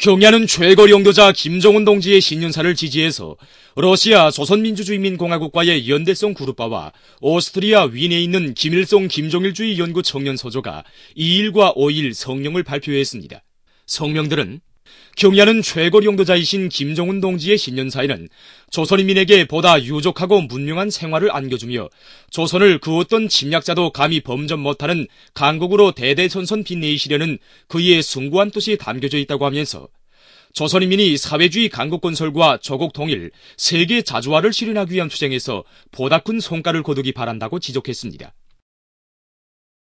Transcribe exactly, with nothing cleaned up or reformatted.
경야는 최고領導자 김정은 동지의 신년사를 지지해서 러시아 조선민주주의인민공화국과의 연대성 그룹바와 오스트리아 윈에 있는 김일성 김정일주의 연구 청년서조가 이 일과 오 일 성명을 발표했습니다. 성명들은 경야는 최고領導자이신 김정은 동지의 신년사에는 조선인민에게 보다 유족하고 문명한 생활을 안겨주며 조선을 그 어떤 침략자도 감히 범접 못하는 강국으로 대대손손 빛내시려는 그의 숭고한 뜻이 담겨져 있다고 하면서 조선인민이 사회주의 강국 건설과 조국 통일, 세계 자주화를 실현하기 위한 투쟁에서 보다 큰 성과를 거두기 바란다고 지적했습니다.